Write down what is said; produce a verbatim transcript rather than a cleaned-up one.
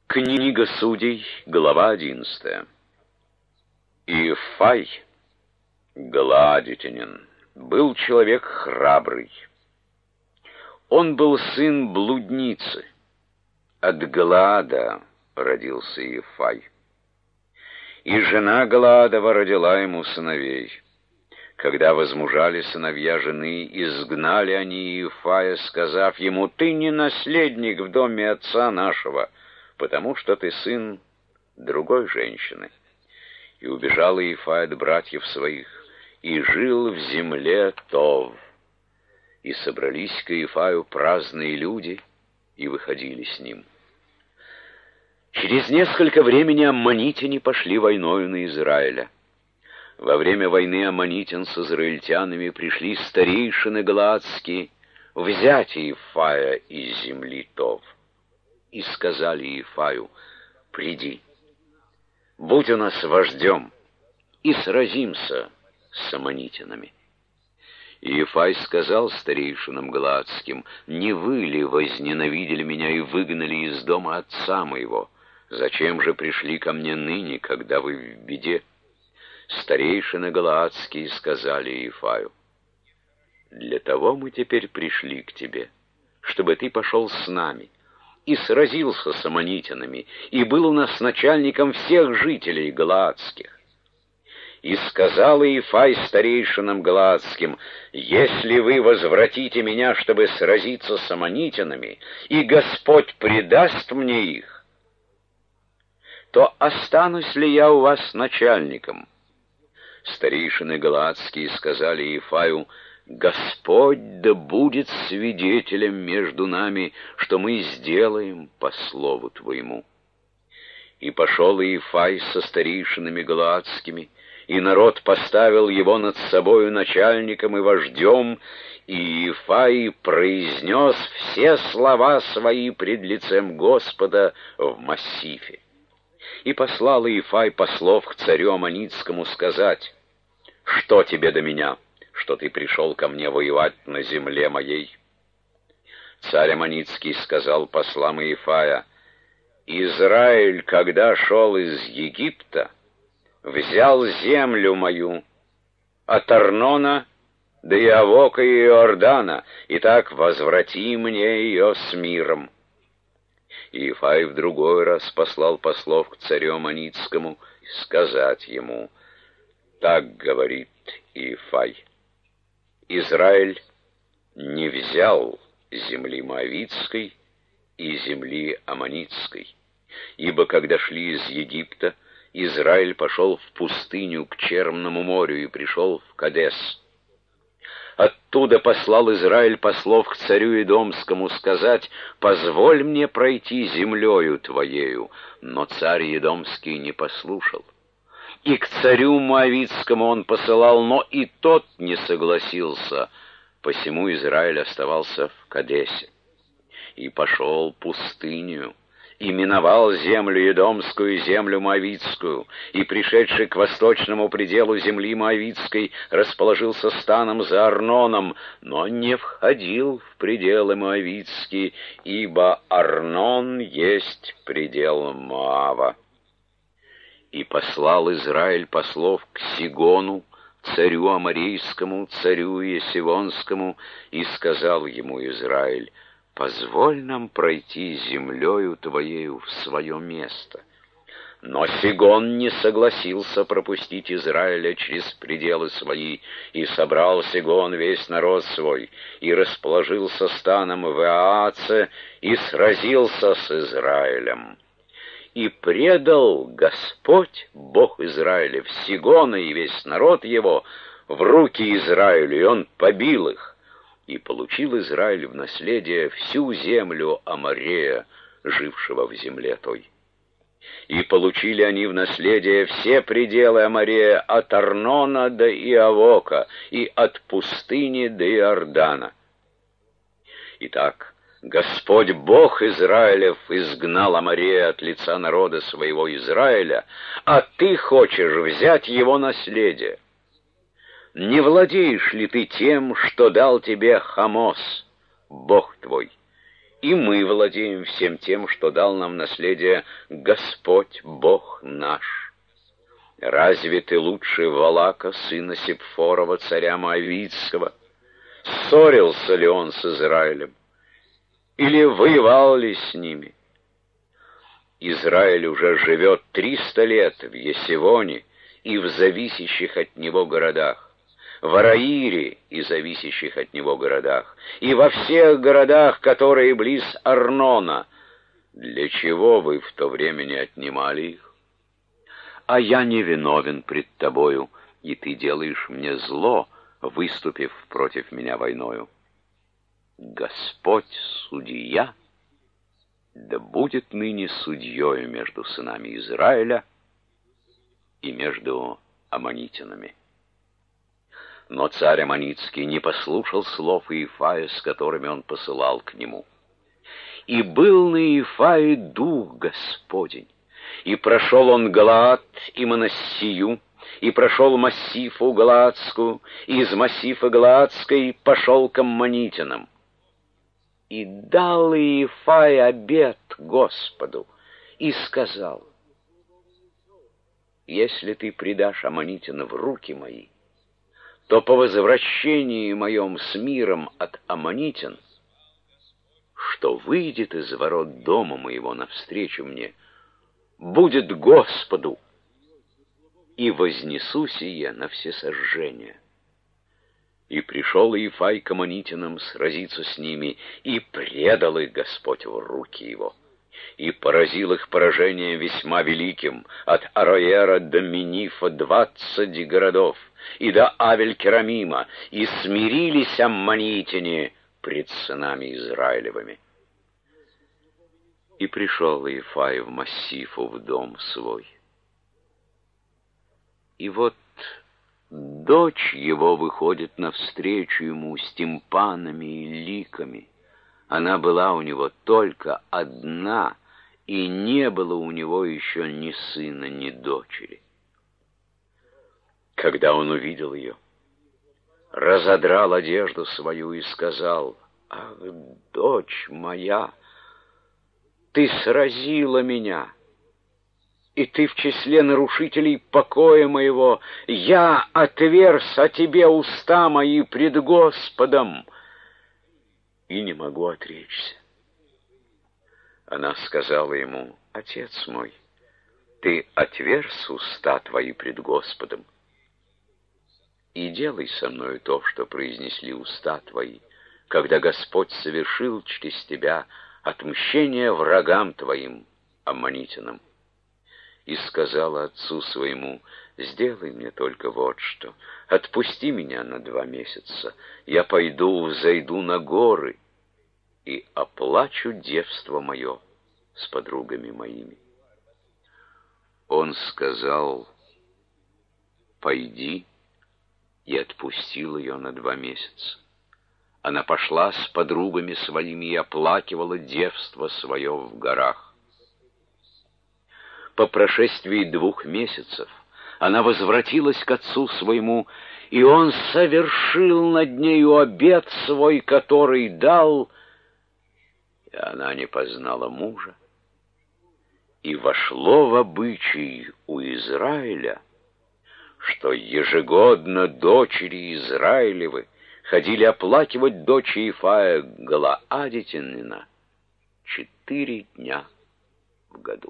Книга Судей, глава одиннадцатая. Иефай, галаадитянин, был человек храбрый. Он был сын блудницы. От Галаада родился Иефай. И жена Галаадова родила ему сыновей. Когда возмужали сыновья жены, изгнали они Иефая, сказав ему: «Ты не наследник в доме отца нашего, потому что ты сын другой женщины». И убежал Иефай от братьев своих, и жил в земле Тов. И собрались к Иефаю праздные люди, и выходили с ним. Через несколько времени аммонитяне пошли войною на Израиля. Во время войны аммонитян с израильтянами пришли старейшины галаадские взять Иефая из земли Тов. И сказали Иефаю: «Приди, будь у нас вождем, и сразимся с аммонитянами». Иефай сказал старейшинам галаадским: «Не вы ли возненавидели меня и выгнали из дома отца моего? Зачем же пришли ко мне ныне, когда вы в беде?» Старейшины галаадские сказали Иефаю: «Для того мы теперь пришли к тебе, чтобы ты пошел с нами и сразился с аммонитянами, и был у нас начальником всех жителей галаадских». И сказал Иефай старейшинам галаадским: «Если вы возвратите меня, чтобы сразиться с аммонитянами, и Господь предаст мне их, то останусь ли я у вас начальником?» Старейшины галаадские сказали Иефаю: «Господь да будет свидетелем между нами, что мы сделаем по слову твоему». И пошел Иефай со старейшинами галаадскими, и народ поставил его над собою начальником и вождем, и Иефай произнес все слова свои пред лицем Господа в массифе. И послал Иефай послов к царю аммонитскому сказать: «Что тебе до меня, что ты пришел ко мне воевать на земле моей?» Царь аммонитский сказал послам Иефая: «Израиль, когда шел из Египта, взял землю мою от Арнона до Иавока и Иордана, и так возврати мне ее с миром». Иефай в другой раз послал послов к царю аммонитскому сказать ему: «Так говорит Иефай: Израиль не взял земли Моавитской и земли Аммонитской, ибо когда шли из Египта, Израиль пошел в пустыню к Черному морю и пришел в Кадес. Оттуда послал Израиль послов к царю Едомскому сказать: «Позволь мне пройти землею твоею». Но царь Едомский не послушал. И к царю Моавитскому он посылал, но и тот не согласился. Посему Израиль оставался в Кадесе. И пошел пустынью, и миновал землю Едомскую и землю Моавитскую, и, пришедший к восточному пределу земли Моавитской, расположился станом за Арноном, но не входил в пределы Моавитские, ибо Арнон есть предел Моава. И послал Израиль послов к Сигону, царю Аморейскому, царю Есивонскому, и сказал ему Израиль: «Позволь нам пройти землею твоею в свое место». Но Сигон не согласился пропустить Израиля через пределы свои, и собрал Сигон весь народ свой, и расположился станом в Иааце, и сразился с Израилем. И предал Господь, Бог Израилев, Сигона и весь народ его в руки Израилю, и он побил их. И получил Израиль в наследие всю землю Аморея, жившего в земле той. И получили они в наследие все пределы Аморея от Арнона до Иавока, и от пустыни до Иордана. Итак, Господь Бог Израилев изгнал Аморея от лица народа своего Израиля, а ты хочешь взять его наследие. Не владеешь ли ты тем, что дал тебе Хамос, Бог твой, и мы владеем всем тем, что дал нам наследие Господь Бог наш. Разве ты лучше Валака, сына Сепфорова, царя Моавитского? Ссорился ли он с Израилем? Или воевал ли с ними? Израиль уже живет триста лет в Есивоне и в зависящих от него городах, в Араире и зависящих от него городах, и во всех городах, которые близ Арнона. Для чего вы в то время не отнимали их? А я не виновен пред тобою, и ты делаешь мне зло, выступив против меня войною. Господь судья, да будет ныне судьёю между сынами Израиля и между аммонитянами. Но царь Аммонитский не послушал слов Иефая, с которыми он посылал к нему. И был на Иефае дух Господень, и прошел он Галаад и Манассию, и прошел Массифу Галаадскую, и из Массифа Галаадской пошел к аммонитянам. И дал Иефай обет Господу, и сказал: если ты предашь аммонитян в руки мои, то по возвращении моем с миром от аммонитян, что выйдет из ворот дома моего навстречу мне, будет Господу, и вознесу сие на всесожжение. И пришел Иефай к аммонитянам сразиться с ними, и предал их Господь в руки его, и поразил их поражением весьма великим, от Ароера до Минифа двадцать городов, и до Авель-Керамима, и смирились аммонитяне пред сынами Израилевыми. И пришел Иефай в Массифу в дом свой. И вот дочь его выходит навстречу ему с тимпанами и ликами. Она была у него только одна, и не было у него еще ни сына, ни дочери. Когда он увидел ее, разодрал одежду свою и сказал: «Ах, дочь моя, ты сразила меня, и ты в числе нарушителей покоя моего. Я отверз о тебе уста мои пред Господом, и не могу отречься». Она сказала ему: «Отец мой, ты отверз уста твои пред Господом, и делай со мною то, что произнесли уста твои, когда Господь совершил через тебя отмщение врагам твоим, аммонитянам». И сказала отцу своему: «Сделай мне только вот что, отпусти меня на два месяца, я пойду, взойду на горы и оплачу девство мое с подругами моими». Он сказал: «Пойди», и отпустил ее на два месяца. Она пошла с подругами своими и оплакивала девство свое в горах. По прошествии двух месяцев она возвратилась к отцу своему, и он совершил над нею обет свой, который дал, и она не познала мужа. И вошло в обычай у Израиля, что ежегодно дочери Израилевы ходили оплакивать дочь Иефая Галаадитянина четыре дня в году.